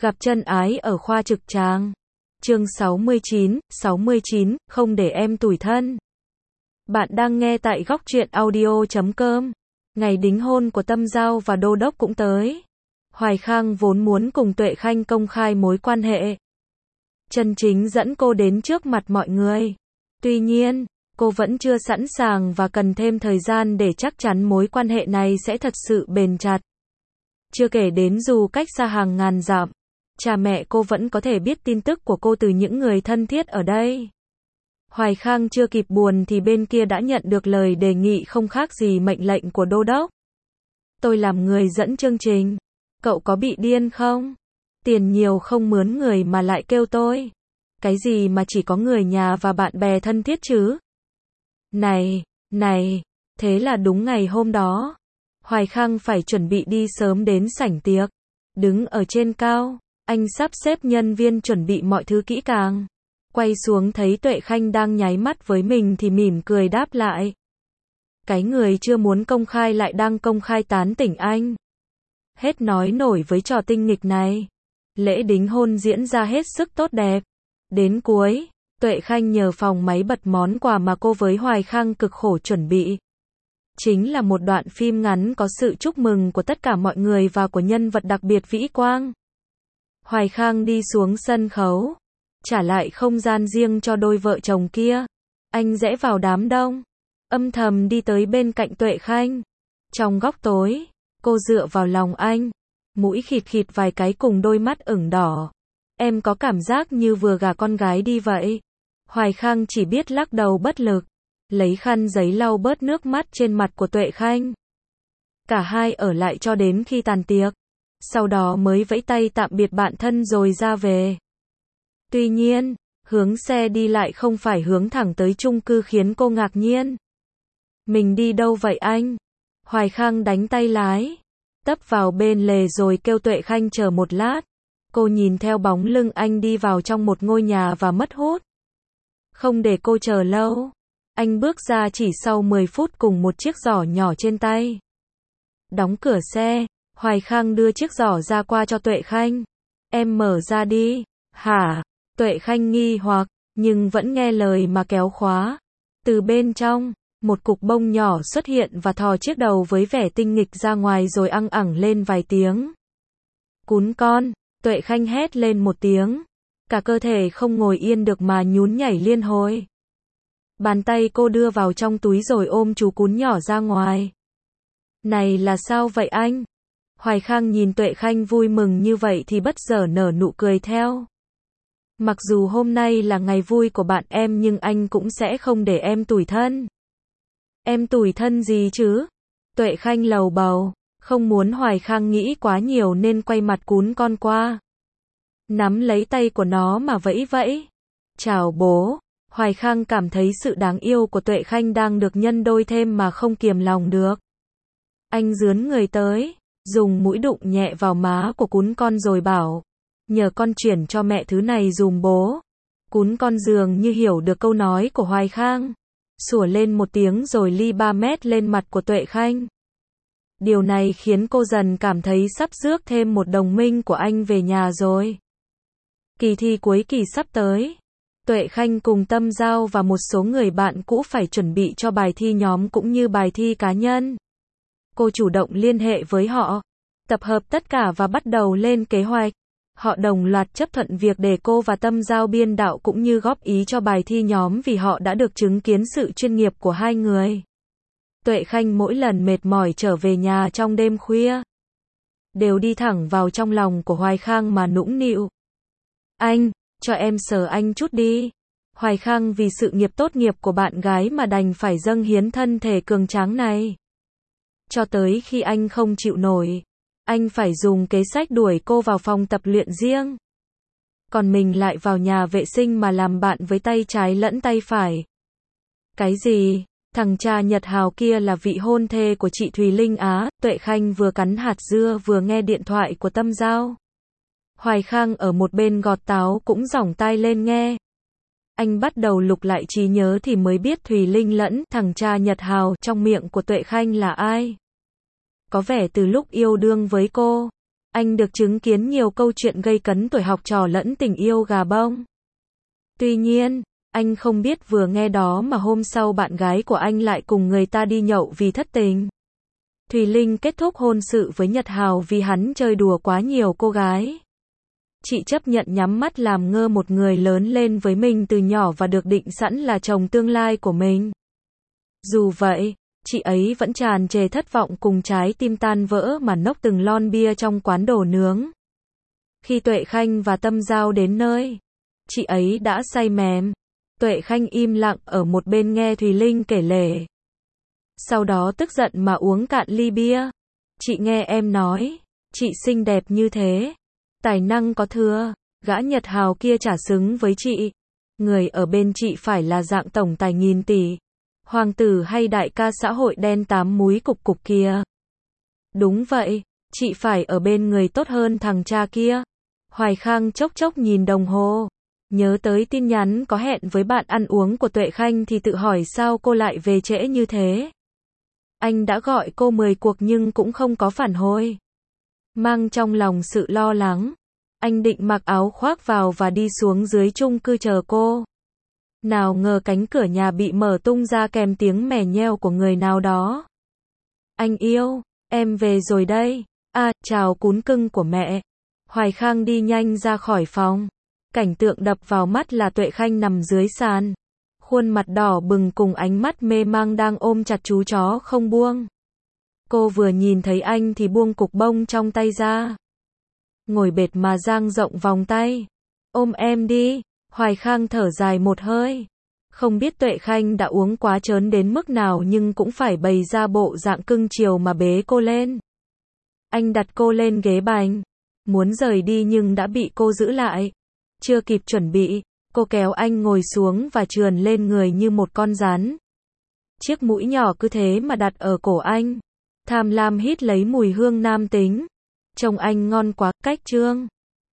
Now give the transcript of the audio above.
Gặp chân ái ở khoa trực tràng. Chương 69, không để em tủi thân. Bạn đang nghe tại Góc Truyện Audio.com. Ngày đính hôn của Tâm Giao và Đô Đốc cũng tới. Hoài Khang vốn muốn cùng Tuệ Khanh công khai mối quan hệ. Chân chính dẫn cô đến trước mặt mọi người. Tuy nhiên, cô vẫn chưa sẵn sàng và cần thêm thời gian để chắc chắn mối quan hệ này sẽ thật sự bền chặt. Chưa kể đến dù cách xa hàng ngàn dặm, cha mẹ cô vẫn có thể biết tin tức của cô từ những người thân thiết ở đây. Hoài Khang chưa kịp buồn thì bên kia đã nhận được lời đề nghị không khác gì mệnh lệnh của Đô Đốc. Tôi làm người dẫn chương trình. Cậu có bị điên không? Tiền nhiều không mướn người mà lại kêu tôi. Cái gì mà chỉ có người nhà và bạn bè thân thiết chứ? Này, thế là đúng ngày hôm đó. Hoài Khang phải chuẩn bị đi sớm đến sảnh tiệc. Đứng ở trên cao, anh sắp xếp nhân viên chuẩn bị mọi thứ kỹ càng. Quay xuống thấy Tuệ Khanh đang nháy mắt với mình thì mỉm cười đáp lại. Cái người chưa muốn công khai lại đang công khai tán tỉnh anh. Hết nói nổi với trò tinh nghịch này. Lễ đính hôn diễn ra hết sức tốt đẹp. Đến cuối, Tuệ Khanh nhờ phòng máy bật món quà mà cô với Hoài Khang cực khổ chuẩn bị. Chính là một đoạn phim ngắn có sự chúc mừng của tất cả mọi người và của nhân vật đặc biệt Vĩ Quang. Hoài Khang đi xuống sân khấu, trả lại không gian riêng cho đôi vợ chồng kia. Anh rẽ vào đám đông, âm thầm đi tới bên cạnh Tuệ Khanh. Trong góc tối, cô dựa vào lòng anh, mũi khịt khịt vài cái cùng đôi mắt ửng đỏ. Em có cảm giác như vừa gả con gái đi vậy. Hoài Khang chỉ biết lắc đầu bất lực, lấy khăn giấy lau bớt nước mắt trên mặt của Tuệ Khanh. Cả hai ở lại cho đến khi tàn tiệc, sau đó mới vẫy tay tạm biệt bạn thân rồi ra về. Tuy nhiên, hướng xe đi lại không phải hướng thẳng tới chung cư khiến cô ngạc nhiên. Mình đi đâu vậy anh? Hoài Khang đánh tay lái, tấp vào bên lề rồi kêu Tuệ Khanh chờ một lát. Cô nhìn theo bóng lưng anh đi vào trong một ngôi nhà và mất hút. Không để cô chờ lâu, anh bước ra chỉ sau 10 phút cùng một chiếc giỏ nhỏ trên tay. Đóng cửa xe, Hoài Khang đưa chiếc giỏ ra qua cho Tuệ Khanh. Em mở ra đi. Hả? Tuệ Khanh nghi hoặc, nhưng vẫn nghe lời mà kéo khóa. Từ bên trong, một cục bông nhỏ xuất hiện và thò chiếc đầu với vẻ tinh nghịch ra ngoài rồi ăng ẳng lên vài tiếng. Cún con, Tuệ Khanh hét lên một tiếng. Cả cơ thể không ngồi yên được mà nhún nhảy liên hồi. Bàn tay cô đưa vào trong túi rồi ôm chú cún nhỏ ra ngoài. Này là sao vậy anh? Hoài Khang nhìn Tuệ Khanh vui mừng như vậy thì bất ngờ nở nụ cười theo. Mặc dù hôm nay là ngày vui của bạn em nhưng anh cũng sẽ không để em tủi thân. Em tủi thân gì chứ? Tuệ Khanh lầu bầu, không muốn Hoài Khang nghĩ quá nhiều nên quay mặt cún con qua. Nắm lấy tay của nó mà vẫy vẫy. Chào bố. Hoài Khang cảm thấy sự đáng yêu của Tuệ Khanh đang được nhân đôi thêm mà không kiềm lòng được. Anh rướn người tới, dùng mũi đụng nhẹ vào má của cún con rồi bảo. Nhờ con chuyển cho mẹ thứ này dùm bố. Cún con dường như hiểu được câu nói của Hoài Khang. Sủa lên một tiếng rồi li 3 mét lên mặt của Tuệ Khanh. Điều này khiến cô dần cảm thấy sắp rước thêm một đồng minh của anh về nhà rồi. Kỳ thi cuối kỳ sắp tới. Tuệ Khanh cùng Tâm Giao và một số người bạn cũ phải chuẩn bị cho bài thi nhóm cũng như bài thi cá nhân. Cô chủ động liên hệ với họ, tập hợp tất cả và bắt đầu lên kế hoạch. Họ đồng loạt chấp thuận việc để cô và Tâm Giao biên đạo cũng như góp ý cho bài thi nhóm vì họ đã được chứng kiến sự chuyên nghiệp của hai người. Tuệ Khanh mỗi lần mệt mỏi trở về nhà trong đêm khuya, đều đi thẳng vào trong lòng của Hoài Khang mà nũng nịu. Anh, cho em sờ anh chút đi. Hoài Khang vì sự nghiệp tốt nghiệp của bạn gái mà đành phải dâng hiến thân thể cường tráng này. Cho tới khi anh không chịu nổi, anh phải dùng kế sách đuổi cô vào phòng tập luyện riêng. Còn mình lại vào nhà vệ sinh mà làm bạn với tay trái lẫn tay phải. Cái gì? Thằng cha Nhật Hào kia là vị hôn thê của chị Thùy Linh á? Tuệ Khanh vừa cắn hạt dưa vừa nghe điện thoại của Tâm Giao. Hoài Khang ở một bên gọt táo cũng giỏng tai lên nghe. Anh bắt đầu lục lại trí nhớ thì mới biết Thùy Linh lẫn thằng cha Nhật Hào trong miệng của Tuệ Khanh là ai. Có vẻ từ lúc yêu đương với cô, Anh được chứng kiến nhiều câu chuyện gây cấn tuổi học trò lẫn tình yêu gà bông. Tuy nhiên, anh không biết vừa nghe đó mà hôm sau bạn gái của anh lại cùng người ta đi nhậu vì thất tình. Thùy Linh kết thúc hôn sự với Nhật Hào vì hắn chơi đùa quá nhiều cô gái. Chị chấp nhận nhắm mắt làm ngơ một người lớn lên với mình từ nhỏ và được định sẵn là chồng tương lai của mình. Dù vậy, chị ấy vẫn tràn trề thất vọng cùng trái tim tan vỡ mà nốc từng lon bia trong quán đồ nướng. Khi Tuệ Khanh và Tâm Giao đến nơi, chị ấy đã say mềm. Tuệ Khanh im lặng ở một bên nghe Thùy Linh kể lể. Sau đó tức giận mà uống cạn ly bia. Chị nghe em nói, chị xinh đẹp như thế, tài năng có thừa, gã Nhật Hào kia chả xứng với chị. Người ở bên chị phải là dạng tổng tài nghìn tỷ, hoàng tử hay đại ca xã hội đen tám múi cục cục kia. Đúng vậy, chị phải ở bên người tốt hơn thằng cha kia. Hoài Khang chốc chốc nhìn đồng hồ, nhớ tới tin nhắn có hẹn với bạn ăn uống của Tuệ Khanh thì tự hỏi sao cô lại về trễ như thế. Anh đã gọi cô 10 cuộc nhưng cũng không có phản hồi. Mang trong lòng sự lo lắng, anh định mặc áo khoác vào và đi xuống dưới chung cư chờ cô. Nào ngờ cánh cửa nhà bị mở tung ra kèm tiếng mè nheo của người nào đó. Anh yêu, em về rồi đây. À, chào cún cưng của mẹ. Hoài Khang đi nhanh ra khỏi phòng. Cảnh tượng đập vào mắt là Tuệ Khanh nằm dưới sàn. Khuôn mặt đỏ bừng cùng ánh mắt mê mang đang ôm chặt chú chó không buông. Cô vừa nhìn thấy anh thì buông cục bông trong tay ra. Ngồi bệt mà dang rộng vòng tay. Ôm em đi. Hoài Khang thở dài một hơi. Không biết Tuệ Khanh đã uống quá trớn đến mức nào nhưng cũng phải bày ra bộ dạng cưng chiều mà bế cô lên. Anh đặt cô lên ghế bành. Muốn rời đi nhưng đã bị cô giữ lại. Chưa kịp chuẩn bị, cô kéo anh ngồi xuống và trườn lên người như một con rắn. Chiếc mũi nhỏ cứ thế mà đặt ở cổ anh. Tham lam hít lấy mùi hương nam tính. Trông anh ngon quá, cách trương.